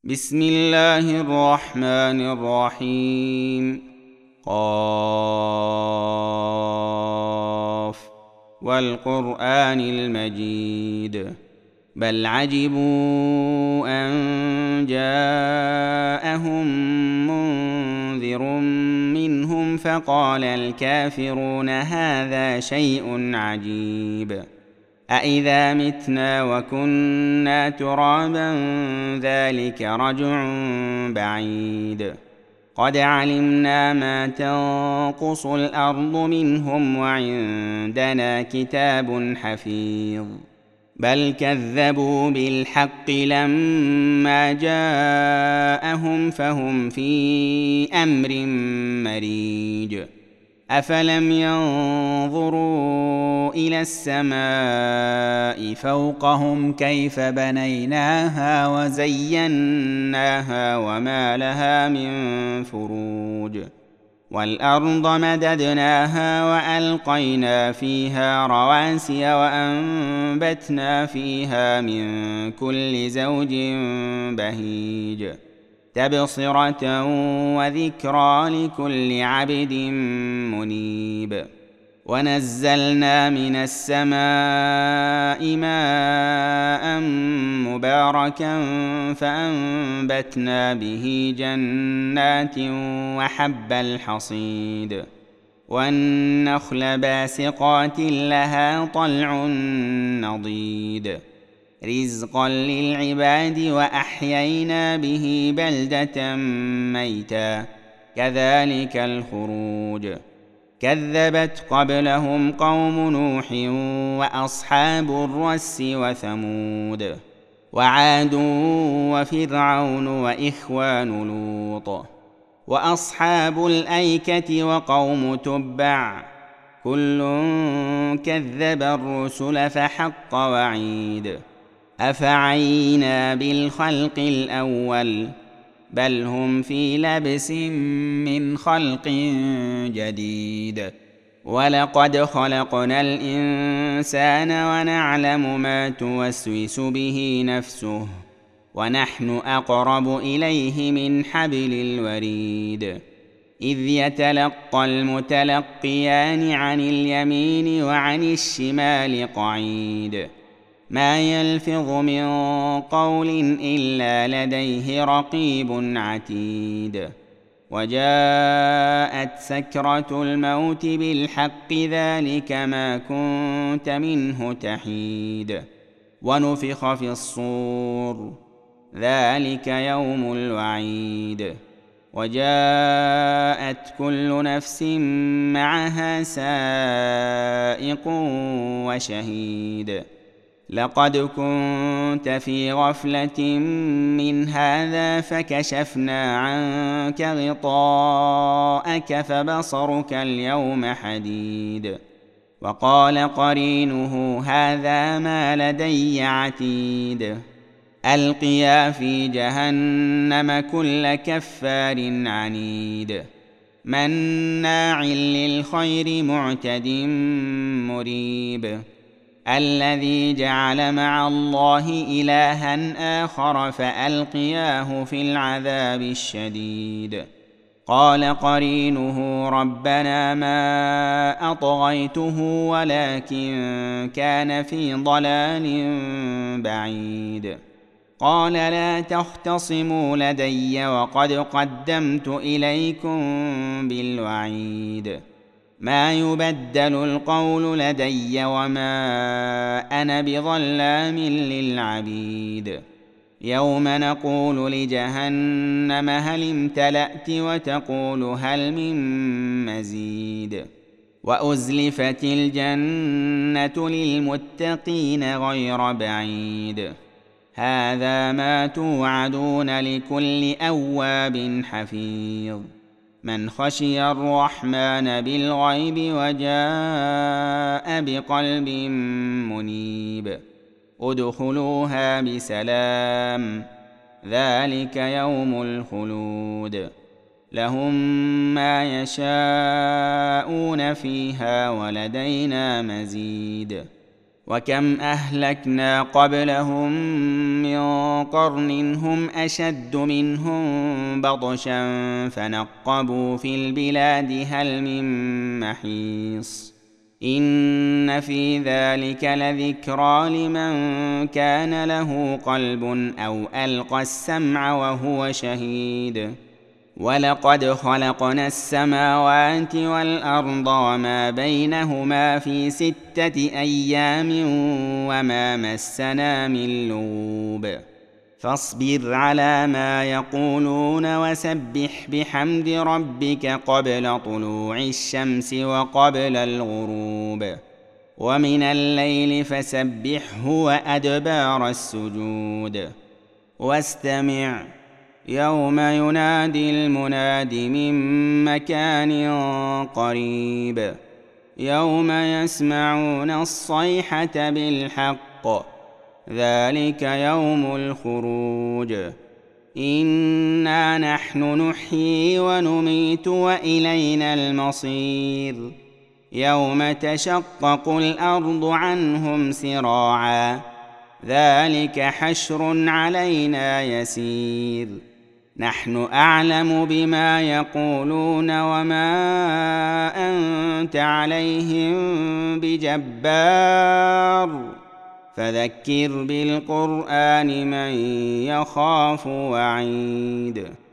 بسم الله الرحمن الرحيم. قاف والقرآن المجيد. بل عجبوا أن جاءهم منذر منهم فقال الكافرون هذا شيء عجيب. أإذا متنا وكنا ترابا ذلك رجع بعيد. قد علمنا ما تنقص الأرض منهم وعندنا كتاب حفيظ. بل كذبوا بالحق لما جاءهم فهم في أمر مريج. أفلم ينظروا إلى السماء فوقهم كيف بنيناها وزيناها وما لها من فروج. والأرض مددناها وألقينا فيها رواسي وأنبتنا فيها من كل زوج بهيج تبصرة وذكرى لكل عبد منيب. ونزلنا من السماء ماء مباركا فأنبتنا به جنات وحب الحصيد والنخل باسقات لها طلع نضيد رزقا للعباد وأحيينا به بلدة ميتا كذلك الخروج. كذبت قبلهم قوم نوح وأصحاب الرس وثمود وعاد وفرعون وإخوان لوط وأصحاب الأيكة وقوم تبع كل كذب الرسل فحق وعيد. أفعينا بالخلق الأول بل هم في لبس من خلق جديد. ولقد خلقنا الإنسان ونعلم ما توسوس به نفسه ونحن أقرب إليه من حبل الوريد. إذ يتلقى المتلقيان عن اليمين وعن الشمال قعيد. ما يلفظ من قول إلا لديه رقيب عتيد. وجاءت سكرة الموت بالحق ذلك ما كنت منه تحيد. ونفخ في الصور ذلك يوم الوعيد. وجاءت كل نفس معها سائق وشهيد. لقد كنت في غفلة من هذا فكشفنا عنك غطاءك فبصرك اليوم حديد. وقال قرينه هذا ما لدي عتيد. ألقيا في جهنم كل كفار عنيد مناع للخير معتد مريب. الذي جعل مع الله إلها آخر فألقياه في العذاب الشديد. قال قرينه ربنا ما أطغيته ولكن كان في ضلال بعيد. قال لا تختصموا لدي وقد قدمت إليكم بالوعيد. ما يبدل القول لدي وما أنا بظلام للعبيد. يوم نقول لجهنم هل امتلأت وتقول هل من مزيد. وأزلفت الجنة للمتقين غير بعيد. هذا ما توعدون لكل أواب حفيظ. من خشي الرحمن بالغيب وجاء بقلب منيب. ادخلوها بسلام ذلك يوم الخلود. لهم ما يشاءون فيها ولدينا مزيد. وكم أهلكنا قبلهم من قرن هم أشد منهم بطشا فنقبوا في البلاد هل من محيص إن في ذلك لذكرى لمن كان له قلب أو ألقى السمع وهو شهيد ولقد خلقنا السماوات والأرض وما بينهما في 6 أيام وما مسنا من لغوب فاصبر على ما يقولون وسبح بحمد ربك قبل طلوع الشمس وقبل الغروب ومن الليل فسبحه وأدبار السجود واستمع يوم ينادي المناد من مكان قريب يوم يسمعون الصيحة بالحق ذلك يوم الخروج إنا نحن نحيي ونميت وإلينا المصير يوم تشقق الأرض عنهم سراعا ذلك حشر علينا يسير نحن أعلم بما يقولون وما أنت عليهم بجبار فذكر بالقرآن من يخاف وعيد